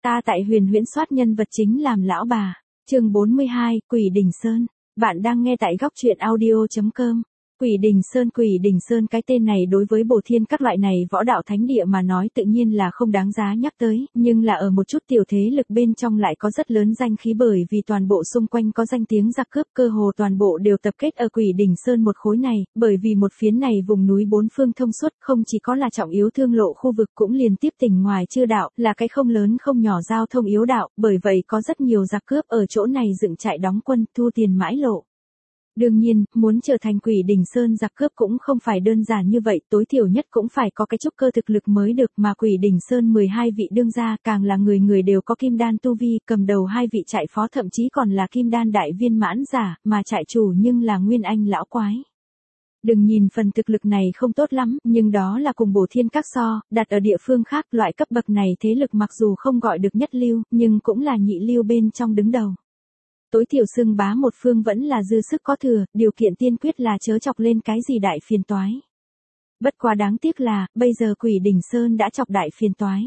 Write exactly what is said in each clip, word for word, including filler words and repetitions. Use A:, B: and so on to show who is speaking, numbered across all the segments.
A: Ta tại huyền huyễn soát nhân vật chính làm lão bà. Chương bốn mươi hai, Quỷ Đình Sơn. Bạn đang nghe tại góc truyện audio chấm com. Quỷ Đình Sơn Quỷ Đình Sơn cái tên này đối với bổ thiên các loại này võ đạo thánh địa mà nói tự nhiên là không đáng giá nhắc tới, nhưng là ở một chút tiểu thế lực bên trong lại có rất lớn danh khí bởi vì toàn bộ xung quanh có danh tiếng giặc cướp cơ hồ toàn bộ đều tập kết ở Quỷ Đình Sơn một khối này, bởi vì một phiến này vùng núi bốn phương thông suốt không chỉ có là trọng yếu thương lộ khu vực cũng liền tiếp tỉnh ngoài chư đạo, là cái không lớn không nhỏ giao thông yếu đạo, bởi vậy có rất nhiều giặc cướp ở chỗ này dựng trại đóng quân thu tiền mãi lộ. Đương nhiên, muốn trở thành Quỷ Đình Sơn giặc cướp cũng không phải đơn giản như vậy, tối thiểu nhất cũng phải có cái chút cơ thực lực mới được mà Quỷ Đình Sơn mười hai vị đương gia càng là người người đều có kim đan tu vi, cầm đầu hai vị trại phó thậm chí còn là kim đan đại viên mãn giả, mà trại chủ nhưng là Nguyên Anh lão quái. Đừng nhìn phần thực lực này không tốt lắm, nhưng đó là cùng bổ thiên các so, đặt ở địa phương khác loại cấp bậc này thế lực mặc dù không gọi được nhất lưu, nhưng cũng là nhị lưu bên trong đứng đầu. Tối thiểu xưng bá một phương vẫn là dư sức có thừa, điều kiện tiên quyết là chớ chọc lên cái gì đại phiền toái. Bất quá đáng tiếc là, bây giờ Quỷ Đình Sơn đã chọc đại phiền toái.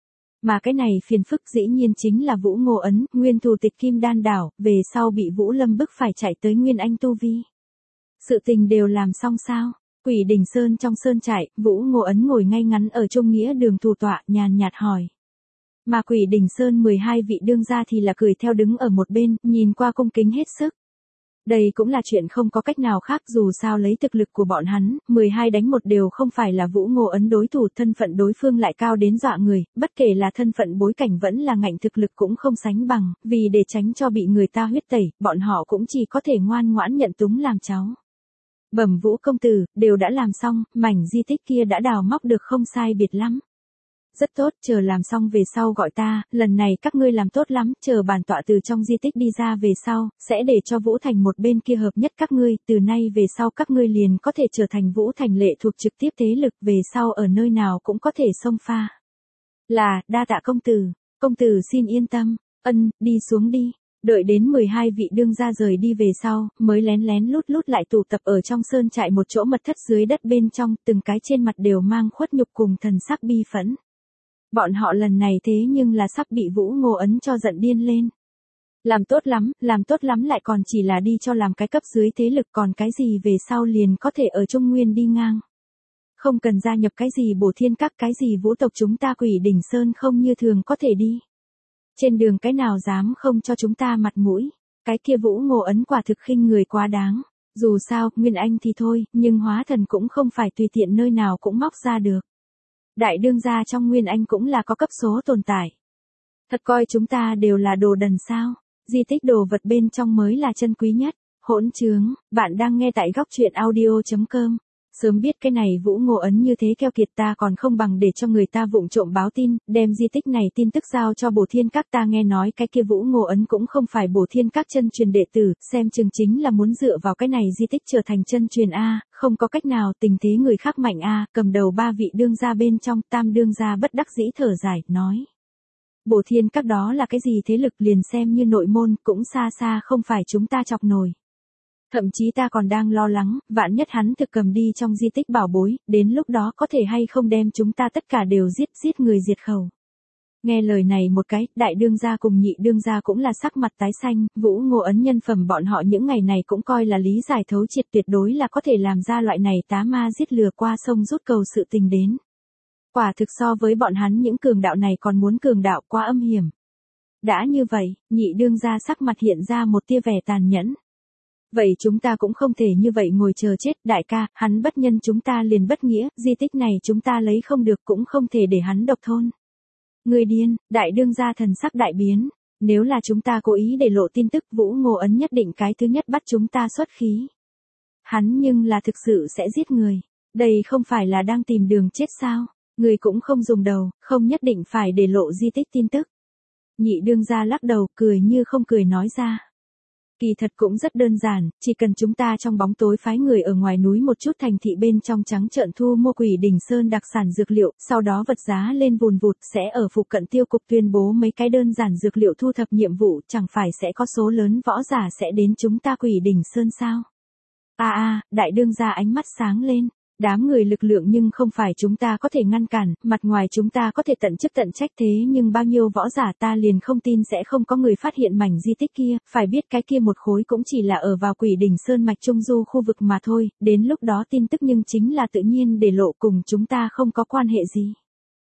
A: Mà cái này phiền phức dĩ nhiên chính là Vũ Ngô Ấn, nguyên thủ tịch Kim Đan Đảo, về sau bị Vũ Lâm bức phải chạy tới Nguyên Anh tu vi. Sự tình đều làm xong sao? Quỷ Đình Sơn trong sơn trại, Vũ Ngô Ấn ngồi ngay ngắn ở Trung Nghĩa đường thủ tọa, nhàn nhạt hỏi. Mà Quỷ Đình Sơn mười hai vị đương gia thì là cười theo đứng ở một bên, nhìn qua cung kính hết sức. Đây cũng là chuyện không có cách nào khác dù sao lấy thực lực của bọn hắn, mười hai đánh một đều không phải là Vũ Ngô Ấn đối thủ, thân phận đối phương lại cao đến dọa người, bất kể là thân phận bối cảnh vẫn là ngạnh thực lực cũng không sánh bằng, vì để tránh cho bị người ta huyết tẩy, bọn họ cũng chỉ có thể ngoan ngoãn nhận túng làm cháu. Bẩm Vũ công tử, đều đã làm xong, mảnh di tích kia đã đào móc được không sai biệt lắm. Rất tốt, chờ làm xong về sau gọi ta, lần này các ngươi làm tốt lắm, chờ bản tọa từ trong di tích đi ra về sau, sẽ để cho Vũ Thành một bên kia hợp nhất các ngươi, từ nay về sau các ngươi liền có thể trở thành Vũ Thành lệ thuộc trực tiếp thế lực, về sau ở nơi nào cũng có thể xông pha. Là, đa tạ công tử, công tử xin yên tâm, ân, đi xuống đi. Đợi đến mười hai vị đương gia rời đi về sau, mới lén lén lút lút lại tụ tập ở trong sơn trại một chỗ mật thất dưới đất bên trong, từng cái trên mặt đều mang khuất nhục cùng thần sắc bi phẫn. Bọn họ lần này thế nhưng là sắp bị Vũ Ngô Ấn cho giận điên lên. Làm tốt lắm, làm tốt lắm lại còn chỉ là đi cho làm cái cấp dưới thế lực, còn cái gì về sau liền có thể ở Trung Nguyên đi ngang. Không cần gia nhập cái gì bổ thiên các, cái gì vũ tộc, chúng ta Quỷ Đình Sơn không như thường có thể đi. Trên đường cái nào dám không cho chúng ta mặt mũi, cái kia Vũ Ngô Ấn quả thực khinh người quá đáng. Dù sao, Nguyên Anh thì thôi, nhưng hóa thần cũng không phải tùy tiện nơi nào cũng móc ra được. Đại đương gia trong Nguyên Anh cũng là có cấp số tồn tại. Thật coi chúng ta đều là đồ đần sao? Di tích đồ vật bên trong mới là chân quý nhất. Hỗn trướng, bạn đang nghe tại góc truyện audio chấm com. Sớm biết cái này Vũ Ngô Ấn như thế keo kiệt, ta còn không bằng để cho người ta vụng trộm báo tin, đem di tích này tin tức giao cho bổ thiên các. Ta nghe nói cái kia Vũ Ngô Ấn cũng không phải bổ thiên các chân truyền đệ tử, xem chừng chính là muốn dựa vào cái này di tích trở thành chân truyền A, không có cách nào, tình thế người khác mạnh A. Cầm đầu ba vị đương gia bên trong, tam đương gia bất đắc dĩ thở dài, nói. Bổ thiên các đó là cái gì thế lực, liền xem như nội môn, cũng xa xa không phải chúng ta chọc nổi. Thậm chí ta còn đang lo lắng, vạn nhất hắn thực cầm đi trong di tích bảo bối, đến lúc đó có thể hay không đem chúng ta tất cả đều giết giết người diệt khẩu. Nghe lời này một cái, đại đương gia cùng nhị đương gia cũng là sắc mặt tái xanh, Vũ Ngô Ấn nhân phẩm bọn họ những ngày này cũng coi là lý giải thấu triệt, tuyệt đối là có thể làm ra loại này tá ma giết lừa qua sông rút cầu sự tình đến. Quả thực so với bọn hắn những cường đạo này còn muốn cường đạo, quá âm hiểm. Đã như vậy, nhị đương gia sắc mặt hiện ra một tia vẻ tàn nhẫn. Vậy chúng ta cũng không thể như vậy ngồi chờ chết, đại ca, hắn bất nhân chúng ta liền bất nghĩa, di tích này chúng ta lấy không được cũng không thể để hắn độc thôn. Người điên, đại đương gia thần sắc đại biến, nếu là chúng ta cố ý để lộ tin tức, Vũ Ngô Ấn nhất định cái thứ nhất bắt chúng ta xuất khí. Hắn nhưng là thực sự sẽ giết người, đây không phải là đang tìm đường chết sao, người cũng không dùng đầu, không nhất định phải để lộ di tích tin tức. Nhị đương gia lắc đầu, cười như không cười nói ra. Kỳ thật cũng rất đơn giản, chỉ cần chúng ta trong bóng tối phái người ở ngoài núi một chút thành thị bên trong trắng trợn thu mua Quỷ Đình Sơn đặc sản dược liệu, sau đó vật giá lên vùn vụt, sẽ ở phụ cận tiêu cục tuyên bố mấy cái đơn giản dược liệu thu thập nhiệm vụ, chẳng phải sẽ có số lớn võ giả sẽ đến chúng ta Quỷ Đình Sơn sao? A a, đại đương gia ánh mắt sáng lên, Đám người lực lượng nhưng không phải chúng ta có thể ngăn cản, mặt ngoài chúng ta có thể tận chức tận trách thế nhưng bao nhiêu võ giả ta liền không tin sẽ không có người phát hiện mảnh di tích kia, phải biết cái kia một khối cũng chỉ là ở vào Quỷ Đỉnh Sơn mạch trung du khu vực mà thôi, đến lúc đó tin tức nhưng chính là tự nhiên để lộ cùng chúng ta không có quan hệ gì.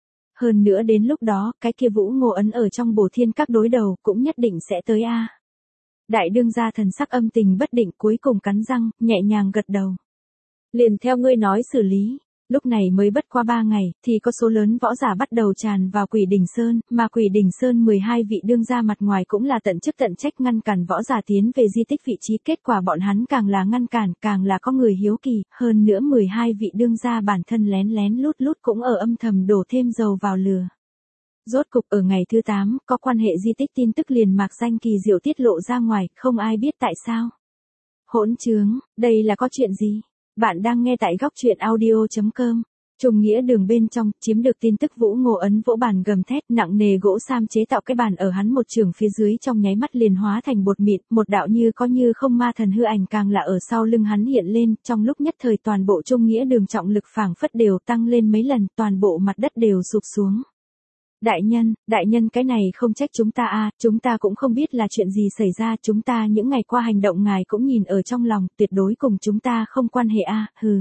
A: Hơn nữa đến lúc đó, cái kia Vũ Ngô Ấn ở trong Bổ Thiên Các đối đầu cũng nhất định sẽ tới a. Đại đương gia thần sắc âm tình bất định cuối cùng cắn răng, nhẹ nhàng gật đầu. Liền theo ngươi nói xử lý. Lúc này mới bất qua ba ngày, thì có số lớn võ giả bắt đầu tràn vào Quỷ Đỉnh Sơn, mà Quỷ Đỉnh Sơn mười hai vị đương gia mặt ngoài cũng là tận chức tận trách ngăn cản võ giả tiến về di tích vị trí, kết quả bọn hắn càng là ngăn cản, càng là có người hiếu kỳ, hơn nữa mười hai vị đương gia bản thân lén lén lút lút cũng ở âm thầm đổ thêm dầu vào lửa. Rốt cục ở ngày thứ tám, có quan hệ di tích tin tức liền mạc danh kỳ diệu tiết lộ ra ngoài, không ai biết tại sao. Hỗn trướng, đây là có chuyện gì? Bạn đang nghe tại góc truyện audio chấm com. Trùng nghĩa đường bên trong, chiếm được tin tức Vũ Ngô Ấn vỗ bàn gầm thét, nặng nề gỗ sam chế tạo cái bàn ở hắn một trường phía dưới trong nháy mắt liền hóa thành bột mịn, một đạo như có như không ma thần hư ảnh càng là ở sau lưng hắn hiện lên, trong lúc nhất thời toàn bộ Trung nghĩa đường trọng lực phảng phất đều tăng lên mấy lần, toàn bộ mặt đất đều sụp xuống. Đại nhân, đại nhân cái này không trách chúng ta a, chúng ta cũng không biết là chuyện gì xảy ra, chúng ta những ngày qua hành động ngài cũng nhìn ở trong lòng, tuyệt đối cùng chúng ta không quan hệ a, hừ.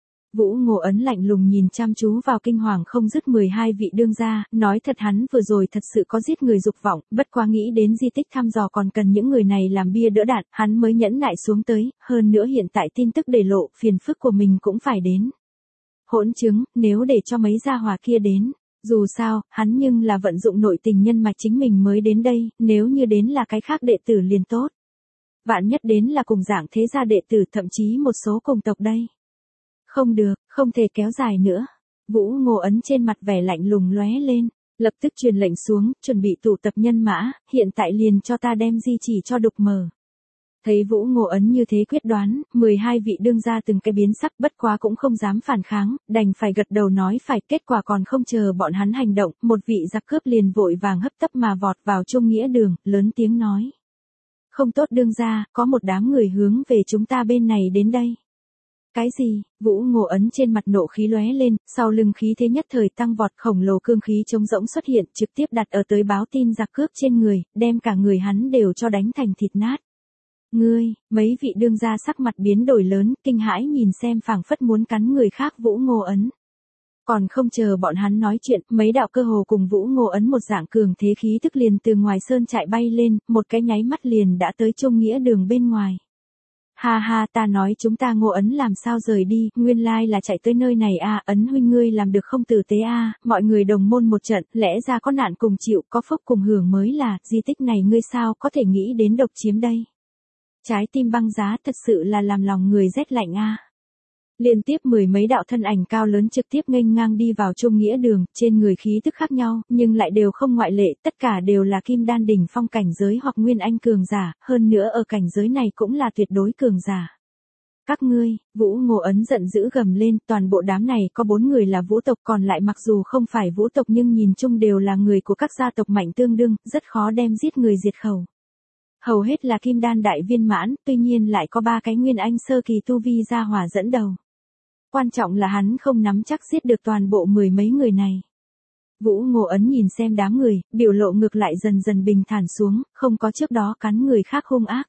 A: Vũ Ngô Ấn lạnh lùng nhìn chăm chú vào kinh hoàng không dứt mười hai vị đương gia, nói thật hắn vừa rồi thật sự có giết người dục vọng, bất quá nghĩ đến di tích thăm dò còn cần những người này làm bia đỡ đạn, hắn mới nhẫn nại xuống tới, hơn nữa hiện tại tin tức để lộ, phiền phức của mình cũng phải đến. Hỗn chứng, nếu để cho mấy gia hỏa kia đến. Dù sao, hắn nhưng là vận dụng nội tình nhân mạch chính mình mới đến đây, nếu như đến là cái khác đệ tử liền tốt. Vạn nhất đến là cùng dạng thế gia đệ tử thậm chí một số cùng tộc đây. Không được, không thể kéo dài nữa. Vũ Ngô Ấn trên mặt vẻ lạnh lùng lóe lên, lập tức truyền lệnh xuống, chuẩn bị tụ tập nhân mã, hiện tại liền cho ta đem di chỉ cho đục mờ. Thấy Vũ Ngô Ấn như thế quyết đoán, mười hai vị đương gia từng cái biến sắc bất quá cũng không dám phản kháng, đành phải gật đầu nói phải, kết quả còn không chờ bọn hắn hành động, một vị giặc cướp liền vội vàng hấp tấp mà vọt vào Trung nghĩa đường, lớn tiếng nói. Không tốt đương gia, có một đám người hướng về chúng ta bên này đến đây. Cái gì? Vũ Ngô Ấn trên mặt nộ khí lóe lên, sau lưng khí thế nhất thời tăng vọt, khổng lồ cương khí trống rỗng xuất hiện, trực tiếp đặt ở tới báo tin giặc cướp trên người, đem cả người hắn đều cho đánh thành thịt nát. Ngươi, mấy vị đương gia sắc mặt biến đổi lớn, kinh hãi nhìn xem phảng phất muốn cắn người khác Vũ Ngô Ấn. Còn không chờ bọn hắn nói chuyện, mấy đạo cơ hồ cùng Vũ Ngô Ấn một dạng cường thế khí tức liền từ ngoài sơn chạy bay lên, một cái nháy mắt liền đã tới Trung nghĩa đường bên ngoài. Ha ha, ta nói chúng ta Ngô Ấn làm sao rời đi, nguyên lai là chạy tới nơi này a, Ấn huynh ngươi làm được không tử tế a, mọi người đồng môn một trận, lẽ ra có nạn cùng chịu, có phúc cùng hưởng mới là, di tích này ngươi sao có thể nghĩ đến độc chiếm đây. Trái tim băng giá thật sự là làm lòng người rét lạnh a. Liên tiếp mười mấy đạo thân ảnh cao lớn trực tiếp nghênh ngang đi vào Trung nghĩa đường, trên người khí tức khác nhau, nhưng lại đều không ngoại lệ, tất cả đều là kim đan đỉnh phong cảnh giới hoặc nguyên anh cường giả, hơn nữa ở cảnh giới này cũng là tuyệt đối cường giả. Các ngươi, Vũ Ngô Ấn giận dữ gầm lên, toàn bộ đám này có bốn người là vũ tộc, còn lại mặc dù không phải vũ tộc nhưng nhìn chung đều là người của các gia tộc mạnh tương đương, rất khó đem giết người diệt khẩu. Hầu hết là kim đan đại viên mãn, tuy nhiên lại có ba cái nguyên anh sơ kỳ tu vi gia hỏa dẫn đầu. Quan trọng là hắn không nắm chắc giết được toàn bộ mười mấy người này. Vũ Ngô Ấn nhìn xem đám người, biểu lộ ngược lại dần dần bình thản xuống, không có trước đó cắn người khác hung ác.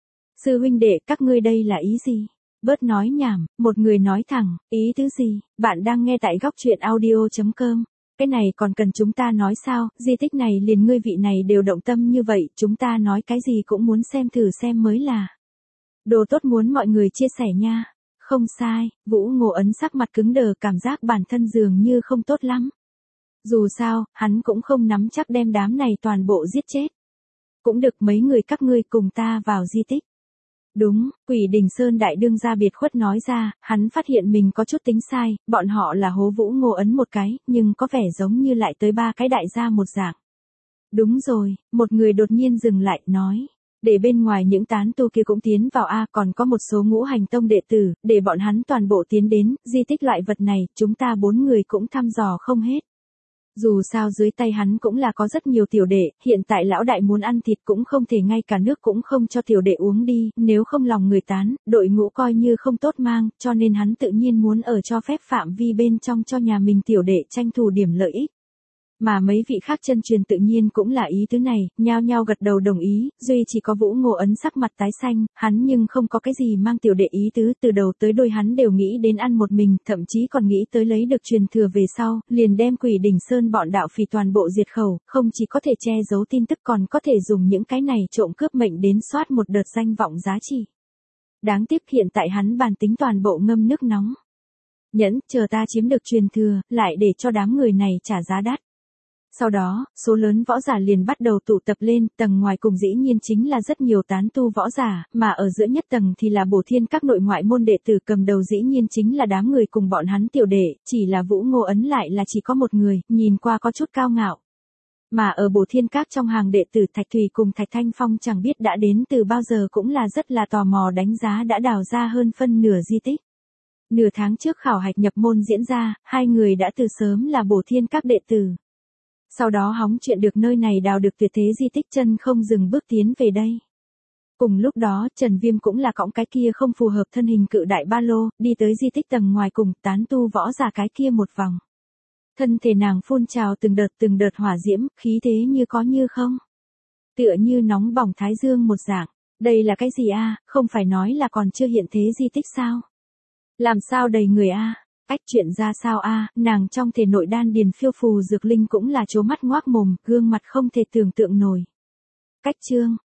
A: Sư huynh đệ, các ngươi đây là ý gì? Bớt nói nhảm, một người nói thẳng, ý tứ gì? Bạn đang nghe tại góc truyện audio chấm com. Cái này còn cần chúng ta nói sao, di tích này liền ngươi vị này đều động tâm như vậy, chúng ta nói cái gì cũng muốn xem thử xem mới là. Đồ tốt muốn mọi người chia sẻ nha. Không sai, Vũ Ngô Ấn sắc mặt cứng đờ, cảm giác bản thân dường như không tốt lắm. Dù sao, hắn cũng không nắm chắc đem đám này toàn bộ giết chết. Cũng được mấy người các ngươi cùng ta vào di tích. Đúng, Quỷ Đỉnh Sơn đại đương gia biệt khuất nói ra, hắn phát hiện mình có chút tính sai, bọn họ là hố Vũ Ngô Ấn một cái, nhưng có vẻ giống như lại tới ba cái đại gia một dạng. Đúng rồi, một người đột nhiên dừng lại, nói. Để bên ngoài những tán tu kia cũng tiến vào a, còn có một số ngũ hành tông đệ tử, để bọn hắn toàn bộ tiến đến, di tích loại vật này, chúng ta bốn người cũng thăm dò không hết. Dù sao dưới tay hắn cũng là có rất nhiều tiểu đệ, hiện tại lão đại muốn ăn thịt cũng không thể ngay cả nước cũng không cho tiểu đệ uống đi, nếu không lòng người tán, đội ngũ coi như không tốt mang, cho nên hắn tự nhiên muốn ở cho phép phạm vi bên trong cho nhà mình tiểu đệ tranh thủ điểm lợi ích. Mà mấy vị khác chân truyền tự nhiên cũng là ý tứ này, nhao nhao gật đầu đồng ý, duy chỉ có Vũ Ngộ Ấn sắc mặt tái xanh, hắn nhưng không có cái gì mang tiểu đệ ý tứ, từ đầu tới đuôi hắn đều nghĩ đến ăn một mình, thậm chí còn nghĩ tới lấy được truyền thừa về sau, liền đem Quỷ Đỉnh Sơn bọn đạo phỉ toàn bộ diệt khẩu, không chỉ có thể che giấu tin tức còn có thể dùng những cái này trộm cướp mệnh đến soát một đợt danh vọng giá trị. Đáng tiếc hiện tại hắn bàn tính toàn bộ ngâm nước nóng. Nhẫn, chờ ta chiếm được truyền thừa, lại để cho đám người này trả giá đắt. Sau đó, số lớn võ giả liền bắt đầu tụ tập lên, tầng ngoài cùng dĩ nhiên chính là rất nhiều tán tu võ giả, mà ở giữa nhất tầng thì là Bổ Thiên các nội ngoại môn đệ tử, cầm đầu dĩ nhiên chính là đám người cùng bọn hắn tiểu đệ, chỉ là Vũ Ngộ Ấn lại là chỉ có một người, nhìn qua có chút cao ngạo. Mà ở Bổ Thiên các trong hàng đệ tử Thạch Thủy cùng Thạch Thanh Phong chẳng biết đã đến từ bao giờ cũng là rất là tò mò đánh giá đã đào ra hơn phân nửa di tích. Nửa tháng trước khảo hạch nhập môn diễn ra, hai người đã từ sớm là Bổ Thiên các đệ tử. Sau đó hóng chuyện được nơi này đào được tuyệt thế di tích, chân không dừng bước tiến về đây. Cùng lúc đó, Trần Viêm cũng là cõng cái kia không phù hợp thân hình cự đại ba lô, đi tới di tích tầng ngoài cùng tán tu võ giả cái kia một vòng. Thân thể nàng phun trào từng đợt từng đợt hỏa diễm, khí thế như có như không. Tựa như nóng bỏng thái dương một dạng. Đây là cái gì a? Không phải nói là còn chưa hiện thế di tích sao? Làm sao đầy người a? Cách chuyện ra sao a? Nàng trong thể nội đan điền phiêu phù dược linh cũng là trố mắt ngoác mồm, gương mặt không thể tưởng tượng nổi. Cách chương,